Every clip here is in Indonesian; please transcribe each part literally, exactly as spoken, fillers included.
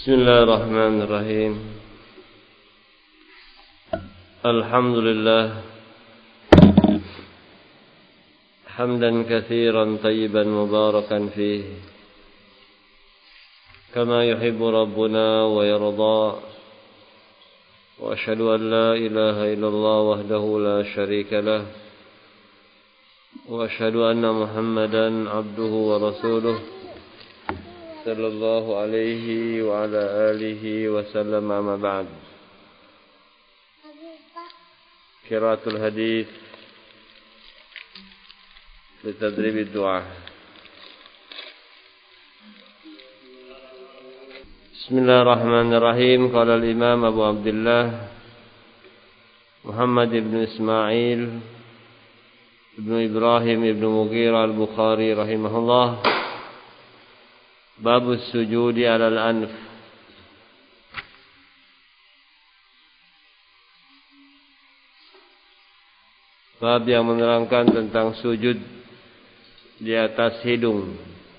Bismillahirrahmanirrahim. Alhamdulillah hamdan katsiran tayyiban mubarakan fihi kama yuhibbu rabbuna wa yarda. Wa asyhadu an la ilaha illallah wahdahu la syarika lah. Wa asyhadu anna Muhammadan abduhu wa rasuluh sallallahu alaihi wa ala alihi wa sallam, amma ba'd. Qiraatul hadits li tadrib ad-du'a. Bismillahirrahmanirrahim. Qala al-Imam Abu Abdullah Muhammad ibn Ismail ibn Ibrahim ibn Mughirah al-Bukhari rahimahullah, Babus sujudi alal anf. Bab yang menerangkan tentang sujud di atas hidung.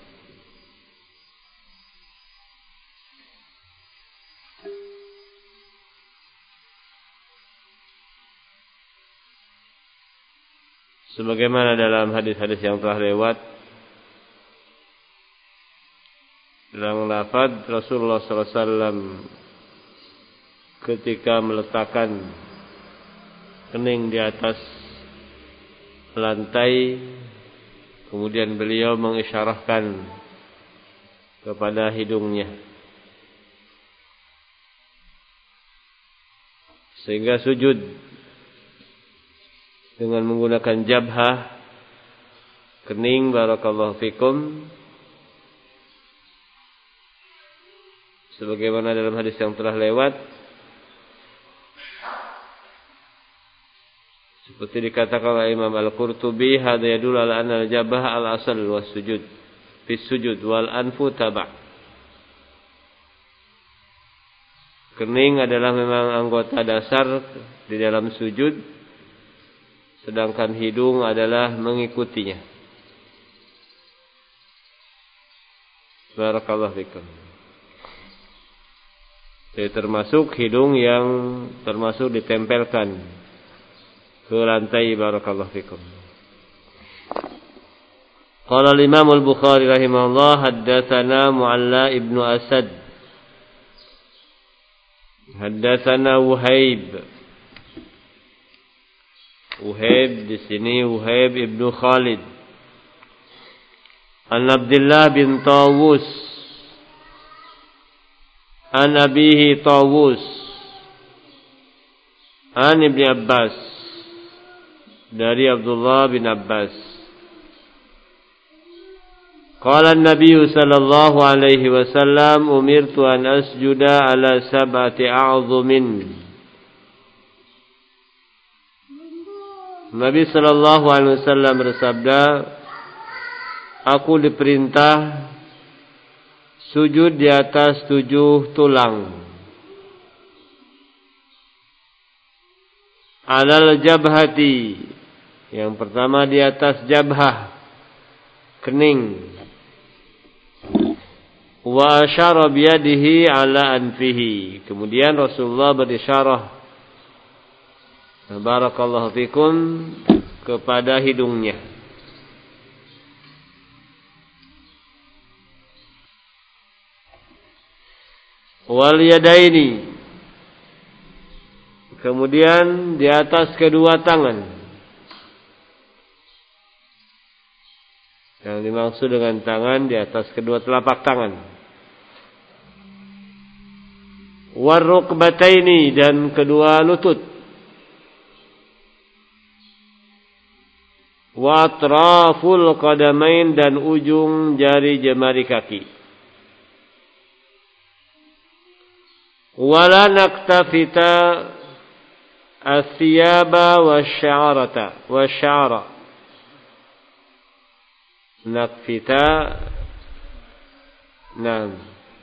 Sebagaimana dalam hadis-hadis yang telah lewat, dalam lafaz Rasulullah sallallahu alaihi wasallam ketika meletakkan kening di atas lantai, kemudian beliau mengisyarahkan kepada hidungnya sehingga sujud dengan menggunakan jabhah, kening, barakallahu fikum, sebagaimana dalam hadis yang telah lewat, seperti dikatakan oleh Imam Al-Qurtubi, hadza yadullu ala anna al-jabhah al-asl was sujud fi sujud wal anfu taba'. Kening adalah memang anggota dasar di dalam sujud, sedangkan hidung adalah mengikutinya. Barakallahu fikum. Jadi termasuk hidung yang termasuk ditempelkan ke lantai. Barakallahu fikum. Qala al-Imam al-Bukhari rahimahullah, haddatsana Mu'alla ibnu Asad, haddatsana Wuhaib. Wuhaib di sini Wuhaib ibnu Khalid. An Abdullah bin Tawus, an abihi Tawus, an Ibn Abbas, dari Abdullah bin Abbas. Qala an-nabiy sallallahu alaihi wasallam, umirtu an asjuda ala sab'ati a'dhumin. Nabi sallallahu alaihi wasallam bersabda, aku diperintah sujud di atas tujuh tulang. Alal jabhati, yang pertama di atas jabhah, kening. Wa asyara biyadihi ala anfihi, kemudian Rasulullah berisyarah, barakallahu fikum, kepada hidungnya. Wal yadaini, kemudian di atas kedua tangan. Yang dimaksud dengan tangan, di atas kedua telapak tangan. War rukbataini, dan kedua lutut. Wa atraful qadamain, dan ujung jari jemari kaki. Wala naktafita athiyaba wasya'arata wasya'ara. Nakfita, nah,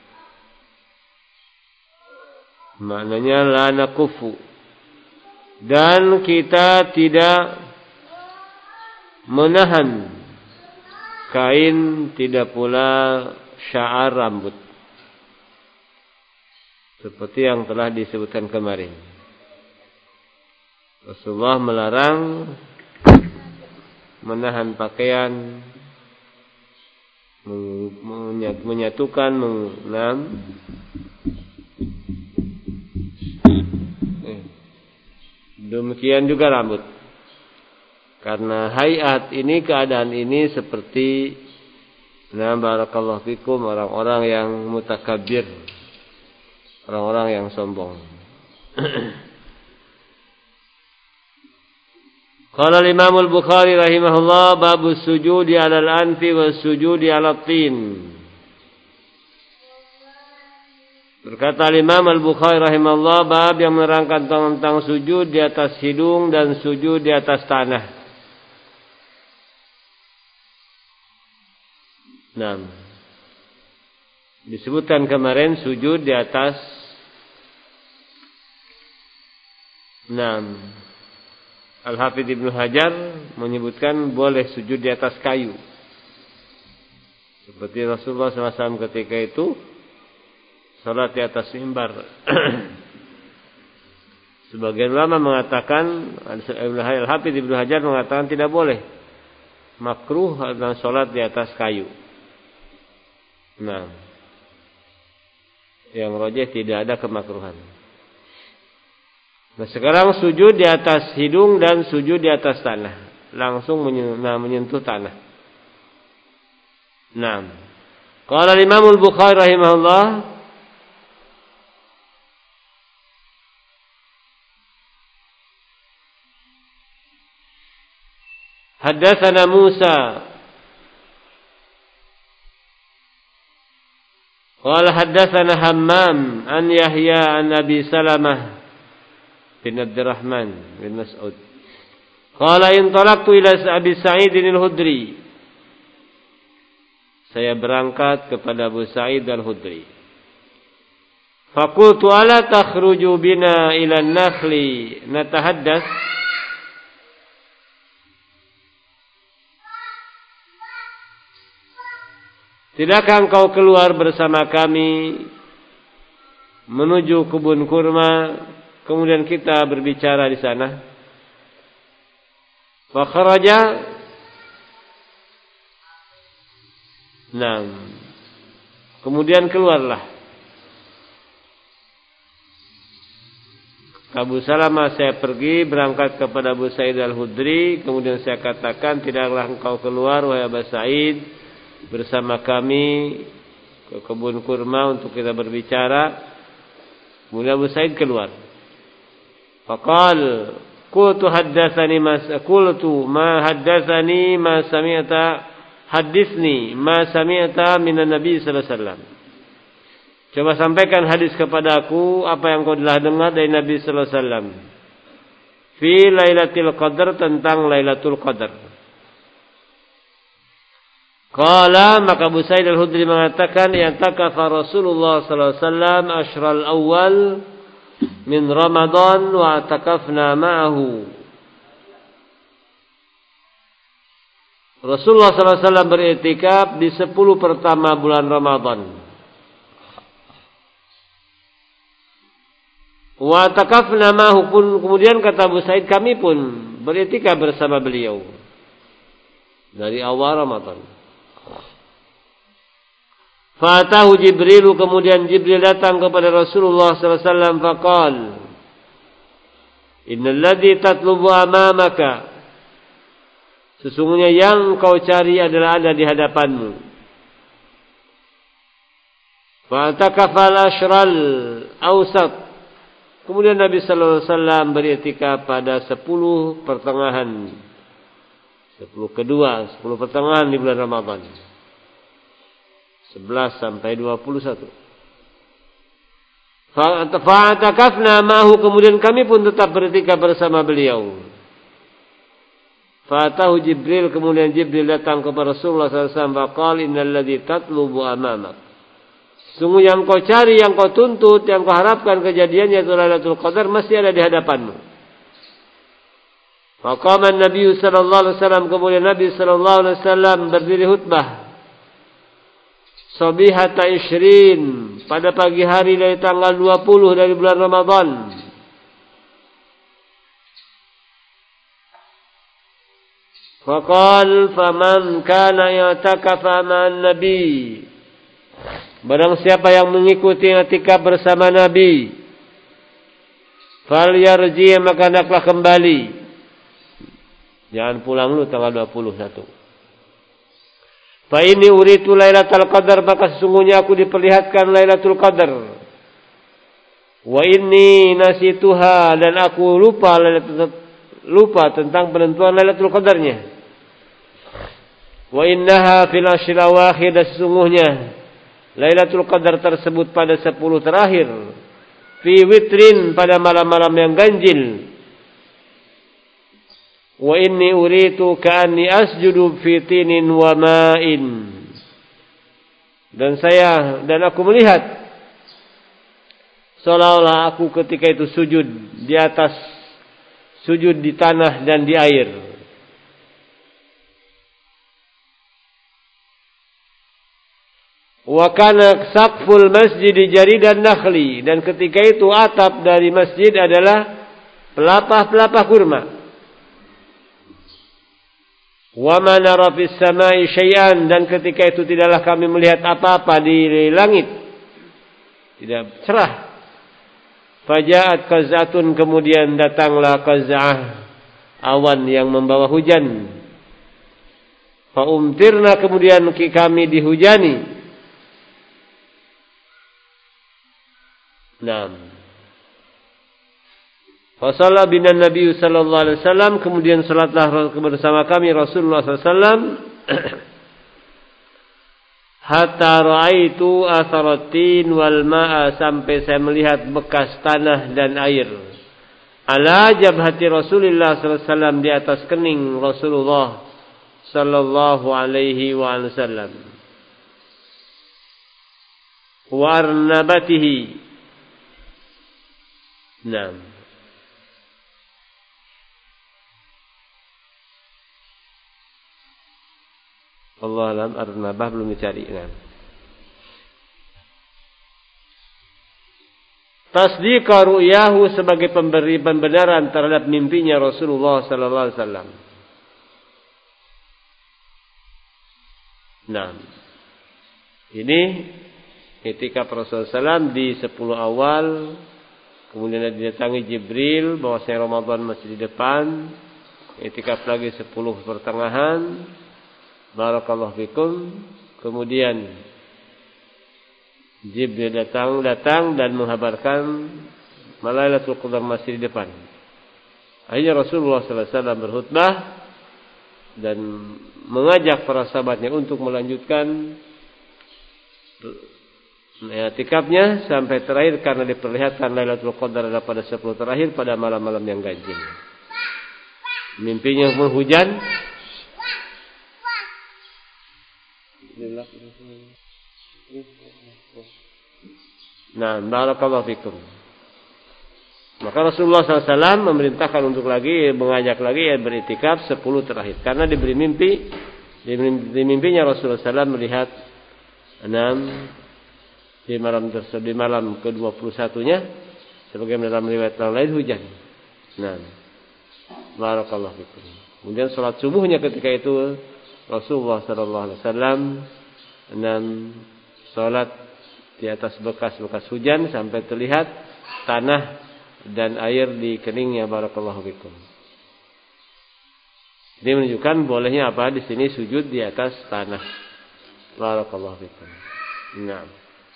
maknanya la nakufu, dan kita tidak menahan kain, tidak pula sya'ar rambut. seperti yang telah disebutkan kemarin. Rasulullah melarang menahan pakaian, menyatukan, mengenam. Demikian juga rambut. Karena hayat ini, keadaan ini seperti, nah barakallahu fikum, orang-orang yang mutakabbir, orang-orang yang sombong. Qala al-Imam al-Bukhari rahimahullah, babu sujudi 'ala al-anfi was sujudi 'ala at-tin. Berkata Imam Al-Bukhari rahimahullah, bab yang menerangkan tentang sujud di atas hidung dan sujud di atas tanah. Nah, disebutkan kemarin sujud di atas enam. Al-Hafidz Ibnu Hajar menyebutkan boleh sujud di atas kayu. Seperti Rasulullah shallallahu alaihi wasallam ketika itu salat di atas mimbar. Sebagian ulama mengatakan, Al-Hafidz Ibnu Hajar mengatakan tidak boleh. Makruh adalah salat di atas kayu. Nah, yang rajih tidak ada kemakruhan. Nah, sekarang sujud di atas hidung dan sujud di atas tanah, langsung menyentuh tanah. Nah, qala Imam Al-Bukhari rahimahullah, haddatsana Musa qala haddatsana Hammam an Yahya an Abi Salamah bin Abdurrahman bin Mas'ud qala intalaqtu ila Abi Sa'id al-Khudri, saya berangkat kepada Abu Sa'id al-Khudri. Faqultu ala takhruju bina ila an-nakhli natahaddath, tidakkah engkau keluar bersama kami menuju kebun kurma, kemudian kita berbicara di sana? Fa kharaja, nah, kemudian keluarlah Abu Salamah, saya pergi berangkat kepada Abu Sa'id al-Khudri, kemudian saya katakan, tidaklah engkau keluar wahai Abu Sa'id bersama kami ke kebun kurma untuk kita berbicara. Kemudian Abu Sa'id keluar. Faqal qultu haddatsani mas qultu ma haddatsani ma sami'ta hadisni ma sami'ta minan nabi sallallahu alaihi wasallam. Coba sampaikan hadis kepadaku apa yang kau telah dengar dari Nabi sallallahu alaihi wasallam. Fi Lailatul Qadar, tentang Lailatul Qadar. Qala, maka Abu Sa'id al-Khudri mengatakan, yatakafa Rasulullah sallallahu alaihi wasallam ashral awal min Ramadan wa atakafna ma'ahu. Rasulullah sallallahu alaihi wasallam beriktikaf di sepuluh pertama bulan Ramadan. Wa atakafna ma'ahu, pun kemudian kata Abu Sa'id, kami pun beriktikaf bersama beliau dari awal Ramadan. Fatahu Jibril, kemudian Jibril datang kepada Rasulullah sallallahu alaihi wasallam, faqal, innal ladzi tatlubu amamaka, sesungguhnya yang kau cari adalah ada di hadapanmu. Fa'takafal ashral awsat, kemudian Nabi sallallahu alaihi wasallam beriktikaf pada sepuluh pertengahan, sepuluh kedua, sepuluh pertengahan di bulan Ramadan, sebelas sampai dua puluh satu. Fa'atakafna ma'ahu, kemudian kami pun tetap beriktikaf bersama beliau. Fa'atahu Jibril, kemudian Jibril datang kepada Rasulullah sallallahu alaihi wasallam, faqal innal ladzi tatlubu amamak, sungguh yang kau cari, yang kau tuntut, yang kau harapkan kejadiannya itu Lailatul Qadar, masih ada di hadapanmu. Faqama Nabi sallallahu alaihi wasallam, kemudian Nabi sallallahu alaihi wasallam berdiri khutbah. sabihata ishrin, pada pagi hari dari tanggal dua puluh dari bulan Ramadan. Faqal faman kana ya'takafa ma'an nabi, barang siapa yang mengikuti i'tikaf bersama Nabi, falyarji, maka hendaklah kembali, jangan pulang dulu tanggal dua puluh satu. Fa inni uritu lailatul qadar, maka sesungguhnya aku diperlihatkan Lailatul Qadar. Wa inni nasituha, dan aku lupa lupa tentang penentuan Lailatul Qadarnya. Wa innaha fil ashril awakhir, dan sesungguhnya Lailatul Qadar tersebut pada sepuluh terakhir. Fi witrin, pada malam-malam yang ganjil. Wa inni uritu ka'anni asjudu fi tinin wa ma'in, dan saya dan aku melihat seolah-olah aku ketika itu sujud di atas, sujud di tanah dan di air. Wa kana saqful masjid jaridan nakhli, dan ketika itu atap dari masjid adalah pelepah-pelepah kurma. Wa ma nara fis samai syai'an, dan ketika itu tidaklah kami melihat apa-apa di langit, tidak cerah. Faja'at qaz'atun, kemudian datanglah qaz'ah, awan yang membawa hujan. Fa umtirna, kemudian kami dihujani. Naam. Fa shalla bina Nabi sallallahu alaihi wasallam, kemudian salatlah bersama kami Rasulullah sallallahu alaihi wasallam hatta ra'aitu atharatin wal ma'a, sampai saya melihat bekas tanah dan air. Ala jabhati Rasulullah sallallahu alaihi wasallam, di atas kening Rasulullah sallallahu alaihi wasallam. Wa arnabatihi. Naam. Allah alam, arnabah belum dicari. Nah. Tasdiqa ru'yahu, sebagai pemberi pembenaran terhadap mimpinya Rasulullah sallallahu alaihi wasallam. Nah. Ini ketika Rasulullah sallallahu alaihi wasallam di sepuluh awal, kemudian didatangi Jibril bahwasanya Ramadan masih di depan, ketika lagi sepuluh pertengahan. Barakallahu fikum. Kemudian Jibril datang datang dan mengabarkan Lailatul Qadar masih di depan. Akhirnya Rasulullah sallallahu alaihi wasallam berkhutbah dan mengajak para sahabatnya untuk melanjutkan i'tikafnya sampai terakhir, karena diperlihatkan Lailatul Qadar adalah pada sepuluh terakhir, pada malam-malam yang ganjil. Mimpinya hujan. Nah, barakallahu fikum. Maka Rasulullah sallallahu alaihi wasallam memerintahkan untuk lagi, mengajak lagi ya beriktikaf sepuluh terakhir, karena diberi mimpi, di mimpinya Rasulullah sallallahu alaihi wasallam melihat enam di malam tersebut, di malam ke dua puluh satunya, sebagaimana dalam riwayat lain hujan. Nah, barakallahu fikum. Kemudian salat subuhnya ketika itu Rasulullah sallallahu alaihi wasallam enam salat di atas bekas-bekas hujan sampai terlihat tanah dan air di keningnya. Barakallahu fikum. Ini menunjukkan bolehnya apa di sini sujud di atas tanah. Barakallahu fikum. Naam.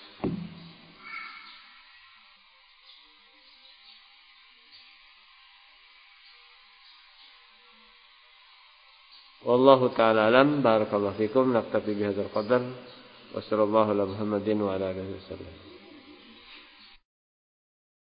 Wallahu ta'ala alam. Barakallahu fikum. Naktafi bihadzal qadar. Wassallallahu ala Muhammadin wa ala alihi wasallam.